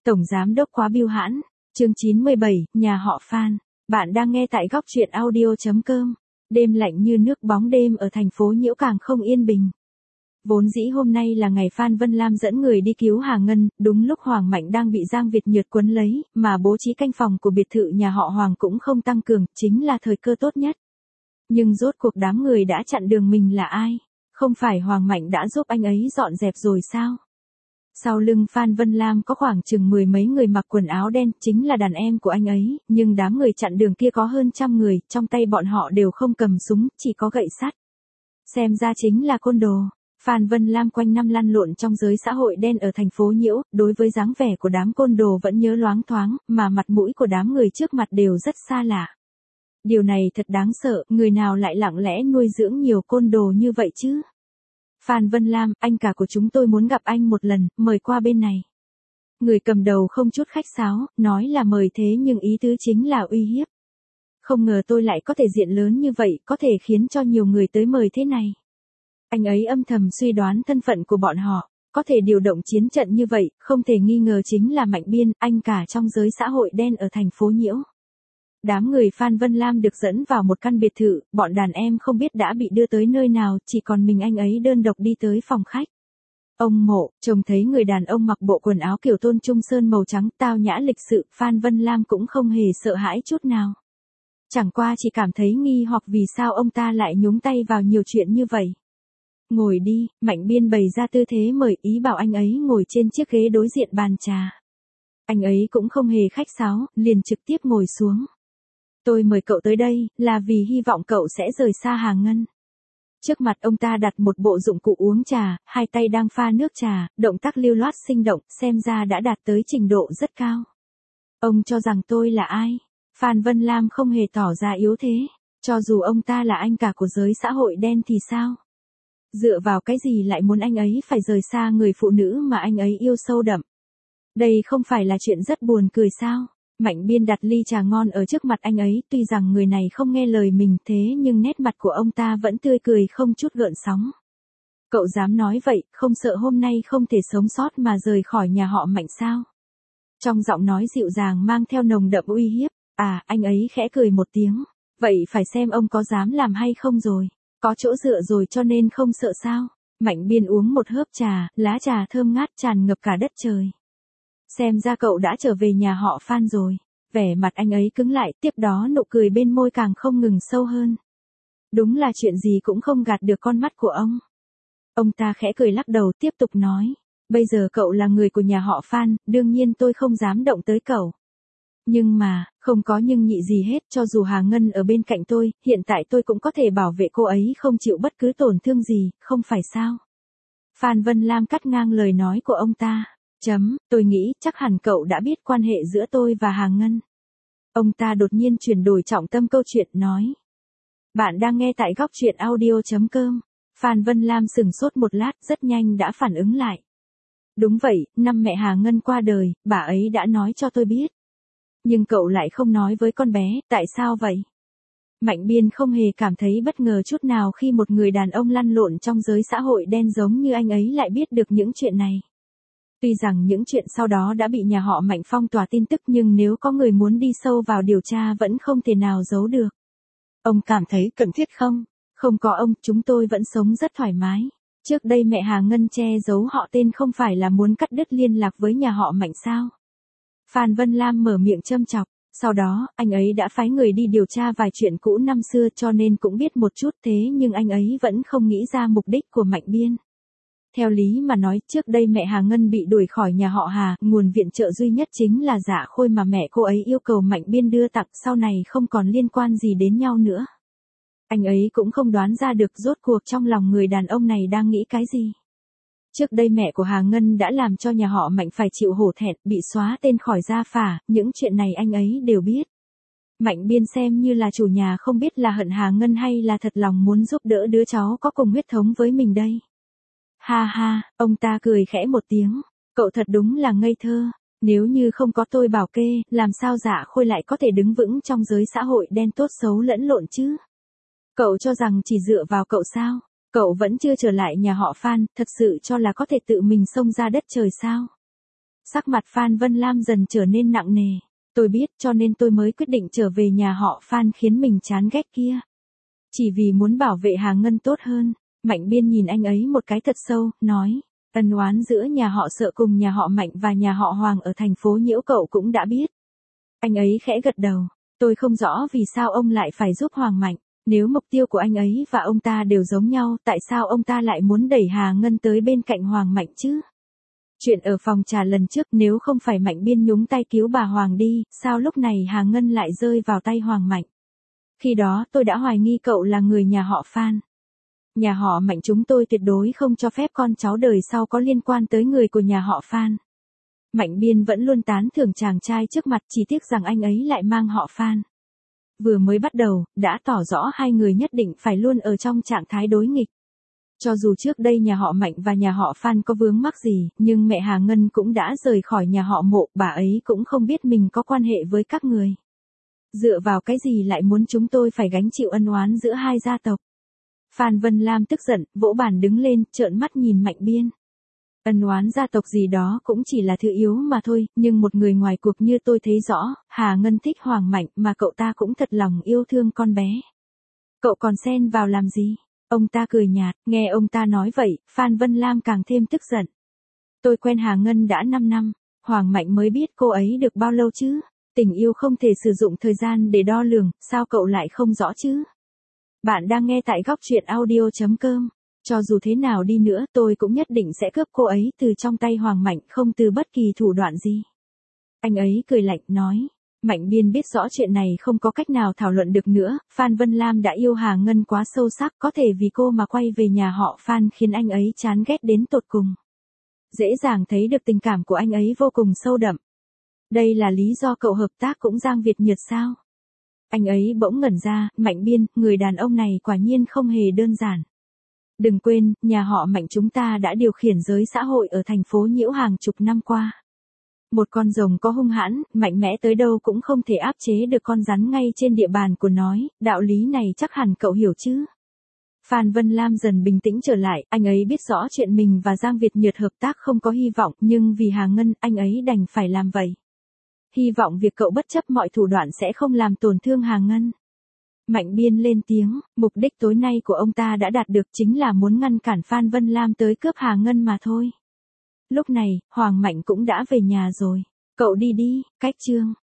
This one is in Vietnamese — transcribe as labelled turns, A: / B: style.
A: Tổng giám đốc quá bưu hãn. Chương 97, nhà họ Phan. Bạn đang nghe tại góc truyện audio.com. Đêm lạnh như nước, bóng đêm ở thành phố Nhiễu càng không yên bình. Vốn dĩ hôm nay là ngày Phan Vân Lam dẫn người đi cứu Hà Ngân, đúng lúc Hoàng Mạnh đang bị Giang Việt Nhược quấn lấy, mà bố trí canh phòng của biệt thự nhà họ Hoàng cũng không tăng cường, chính là thời cơ tốt nhất. Nhưng rốt cuộc đám người đã chặn đường mình là ai? Không phải Hoàng Mạnh đã giúp anh ấy dọn dẹp rồi sao? Sau lưng Phan Vân Lam có khoảng chừng 10 mấy người mặc quần áo đen, chính là đàn em của anh ấy, nhưng đám người chặn đường kia có hơn 100 người, trong tay bọn họ đều không cầm súng, chỉ có gậy sắt. Xem ra chính là côn đồ. Phan Vân Lam quanh năm lăn lộn trong giới xã hội đen ở thành phố Nhiễu, đối với dáng vẻ của đám côn đồ vẫn nhớ loáng thoáng, mà mặt mũi của đám người trước mặt đều rất xa lạ. Điều này thật đáng sợ, người nào lại lặng lẽ nuôi dưỡng nhiều côn đồ như vậy chứ? Phan Vân Lam, anh cả của chúng tôi muốn gặp anh một lần, mời qua bên này. Người cầm đầu không chút khách sáo, nói là mời thế nhưng ý tứ chính là uy hiếp. Không ngờ tôi lại có thể diện lớn như vậy, có thể khiến cho nhiều người tới mời thế này. Anh ấy âm thầm suy đoán thân phận của bọn họ, có thể điều động chiến trận như vậy, không thể nghi ngờ chính là Mạnh Biên, anh cả trong giới xã hội đen ở thành phố Nhiễu. Đám người Phan Vân Lam được dẫn vào một căn biệt thự, bọn đàn em không biết đã bị đưa tới nơi nào, chỉ còn mình anh ấy đơn độc đi tới phòng khách. Ông Mộ, trông thấy người đàn ông mặc bộ quần áo kiểu Tôn Trung Sơn màu trắng, tao nhã lịch sự, Phan Vân Lam cũng không hề sợ hãi chút nào. Chẳng qua chỉ cảm thấy nghi hoặc vì sao ông ta lại nhúng tay vào nhiều chuyện như vậy. Ngồi đi, Mạnh Biên bày ra tư thế mời, ý bảo anh ấy ngồi trên chiếc ghế đối diện bàn trà. Anh ấy cũng không hề khách sáo, liền trực tiếp ngồi xuống. Tôi mời cậu tới đây, là vì hy vọng cậu sẽ rời xa Hà Ngân. Trước mặt ông ta đặt một bộ dụng cụ uống trà, hai tay đang pha nước trà, động tác lưu loát sinh động, xem ra đã đạt tới trình độ rất cao. Ông cho rằng tôi là ai? Phan Vân Lam không hề tỏ ra yếu thế. Cho dù ông ta là anh cả của giới xã hội đen thì sao? Dựa vào cái gì lại muốn anh ấy phải rời xa người phụ nữ mà anh ấy yêu sâu đậm? Đây không phải là chuyện rất buồn cười sao? Mạnh Biên đặt ly trà ngon ở trước mặt anh ấy, tuy rằng người này không nghe lời mình thế nhưng nét mặt của ông ta vẫn tươi cười không chút gợn sóng. Cậu dám nói vậy, không sợ hôm nay không thể sống sót mà rời khỏi nhà họ Mạnh sao? Trong giọng nói dịu dàng mang theo nồng đậm uy hiếp, anh ấy khẽ cười một tiếng. Vậy phải xem ông có dám làm hay không rồi, có chỗ dựa rồi cho nên không sợ sao? Mạnh Biên uống một hớp trà, lá trà thơm ngát tràn ngập cả đất trời. Xem ra cậu đã trở về nhà họ Phan rồi. Vẻ mặt anh ấy cứng lại, tiếp đó nụ cười bên môi càng không ngừng sâu hơn. Đúng là chuyện gì cũng không gạt được con mắt của ông. Ông ta khẽ cười lắc đầu tiếp tục nói. Bây giờ cậu là người của nhà họ Phan, đương nhiên tôi không dám động tới cậu. Nhưng mà, không có nhưng nhị gì hết, cho dù Hà Ngân ở bên cạnh tôi, hiện tại tôi cũng có thể bảo vệ cô ấy không chịu bất cứ tổn thương gì, không phải sao? Phan Vân Lam cắt ngang lời nói của ông ta. Tôi nghĩ chắc hẳn cậu đã biết quan hệ giữa tôi và Hà Ngân. Ông ta đột nhiên chuyển đổi trọng tâm câu chuyện nói. Bạn đang nghe tại góc truyện audio.com. Phan Vân Lam sững sốt một lát, rất nhanh đã phản ứng lại. Đúng vậy, năm mẹ Hà Ngân qua đời, bà ấy đã nói cho tôi biết. Nhưng cậu lại không nói với con bé, tại sao vậy? Mạnh Biên không hề cảm thấy bất ngờ chút nào khi một người đàn ông lăn lộn trong giới xã hội đen giống như anh ấy lại biết được những chuyện này. Tuy rằng những chuyện sau đó đã bị nhà họ Mạnh phong tỏa tin tức nhưng nếu có người muốn đi sâu vào điều tra vẫn không thể nào giấu được. Ông cảm thấy cần thiết không? Không có ông, chúng tôi vẫn sống rất thoải mái. Trước đây mẹ Hà Ngân che giấu họ tên không phải là muốn cắt đứt liên lạc với nhà họ Mạnh sao? Phan Vân Lam mở miệng châm chọc. Sau đó, anh ấy đã phái người đi điều tra vài chuyện cũ năm xưa cho nên cũng biết một chút thế nhưng anh ấy vẫn không nghĩ ra mục đích của Mạnh Biên. Theo lý mà nói, trước đây mẹ Hà Ngân bị đuổi khỏi nhà họ Hà, nguồn viện trợ duy nhất chính là Dạ Khôi mà mẹ cô ấy yêu cầu Mạnh Biên đưa tặng, sau này không còn liên quan gì đến nhau nữa. Anh ấy cũng không đoán ra được rốt cuộc trong lòng người đàn ông này đang nghĩ cái gì. Trước đây mẹ của Hà Ngân đã làm cho nhà họ Mạnh phải chịu hổ thẹn, bị xóa tên khỏi gia phả, những chuyện này anh ấy đều biết. Mạnh Biên xem như là chủ nhà không biết là hận Hà Ngân hay là thật lòng muốn giúp đỡ đứa cháu có cùng huyết thống với mình đây. Ha ha, ông ta cười khẽ một tiếng, cậu thật đúng là ngây thơ, nếu như không có tôi bảo kê, làm sao Dạ Khôi lại có thể đứng vững trong giới xã hội đen tốt xấu lẫn lộn chứ? Cậu cho rằng chỉ dựa vào cậu sao? Cậu vẫn chưa trở lại nhà họ Phan, thật sự cho là có thể tự mình xông ra đất trời sao? Sắc mặt Phan Vân Lam dần trở nên nặng nề. Tôi biết cho nên tôi mới quyết định trở về nhà họ Phan khiến mình chán ghét kia. Chỉ vì muốn bảo vệ Hà Ngân tốt hơn. Mạnh Biên nhìn anh ấy một cái thật sâu, nói. Ân oán giữa nhà họ Sợ cùng nhà họ Mạnh và nhà họ Hoàng ở thành phố Nhiễu cậu cũng đã biết. Anh ấy khẽ gật đầu. Tôi không rõ vì sao ông lại phải giúp Hoàng Mạnh. Nếu mục tiêu của anh ấy và ông ta đều giống nhau, tại sao ông ta lại muốn đẩy Hà Ngân tới bên cạnh Hoàng Mạnh chứ? Chuyện ở phòng trà lần trước nếu không phải Mạnh Biên nhúng tay cứu bà Hoàng đi, sao lúc này Hà Ngân lại rơi vào tay Hoàng Mạnh? Khi đó tôi đã hoài nghi cậu là người nhà họ Phan. Nhà họ Mạnh chúng tôi tuyệt đối không cho phép con cháu đời sau có liên quan tới người của nhà họ Phan. Mạnh Biên vẫn luôn tán thưởng chàng trai trước mặt, chỉ tiếc rằng anh ấy lại mang họ Phan. Vừa mới bắt đầu, đã tỏ rõ hai người nhất định phải luôn ở trong trạng thái đối nghịch. Cho dù trước đây nhà họ Mạnh và nhà họ Phan có vướng mắc gì, nhưng mẹ Hà Ngân cũng đã rời khỏi nhà họ Mộ, bà ấy cũng không biết mình có quan hệ với các người. Dựa vào cái gì lại muốn chúng tôi phải gánh chịu ân oán giữa hai gia tộc? Phan Vân Lam tức giận, vỗ bàn đứng lên, trợn mắt nhìn Mạnh Biên. Ân oán gia tộc gì đó cũng chỉ là thứ yếu mà thôi, nhưng một người ngoài cuộc như tôi thấy rõ, Hà Ngân thích Hoàng Mạnh mà cậu ta cũng thật lòng yêu thương con bé. Cậu còn xen vào làm gì? Ông ta cười nhạt, nghe ông ta nói vậy, Phan Vân Lam càng thêm tức giận. Tôi quen Hà Ngân đã 5 năm, Hoàng Mạnh mới biết cô ấy được bao lâu chứ? Tình yêu không thể sử dụng thời gian để đo lường, sao cậu lại không rõ chứ? Bạn đang nghe tại góc truyện audio.com. Cho dù thế nào đi nữa tôi cũng nhất định sẽ cướp cô ấy từ trong tay Hoàng Mạnh không từ bất kỳ thủ đoạn gì. Anh ấy cười lạnh nói. Mạnh Biên biết rõ chuyện này không có cách nào thảo luận được nữa, Phan Vân Lam đã yêu Hà Ngân quá sâu sắc, có thể vì cô mà quay về nhà họ Phan khiến anh ấy chán ghét đến tột cùng. Dễ dàng thấy được tình cảm của anh ấy vô cùng sâu đậm. Đây là lý do cậu hợp tác cũng Giang Việt Nhật sao? Anh ấy bỗng ngẩn ra, Mạnh Biên, người đàn ông này quả nhiên không hề đơn giản. Đừng quên, nhà họ Mạnh chúng ta đã điều khiển giới xã hội ở thành phố Nhiễu hàng chục năm qua. Một con rồng có hung hãn, mạnh mẽ tới đâu cũng không thể áp chế được con rắn ngay trên địa bàn của nó, đạo lý này chắc hẳn cậu hiểu chứ. Phan Vân Lam dần bình tĩnh trở lại, anh ấy biết rõ chuyện mình và Giang Việt Nhật hợp tác không có hy vọng, nhưng vì Hà Ngân, anh ấy đành phải làm vậy. Hy vọng việc cậu bất chấp mọi thủ đoạn sẽ không làm tổn thương Hà Ngân. Mạnh Biên lên tiếng, mục đích tối nay của ông ta đã đạt được chính là muốn ngăn cản Phan Vân Lam tới cướp Hà Ngân mà thôi. Lúc này, Hoàng Mạnh cũng đã về nhà rồi. Cậu đi đi, cách chương.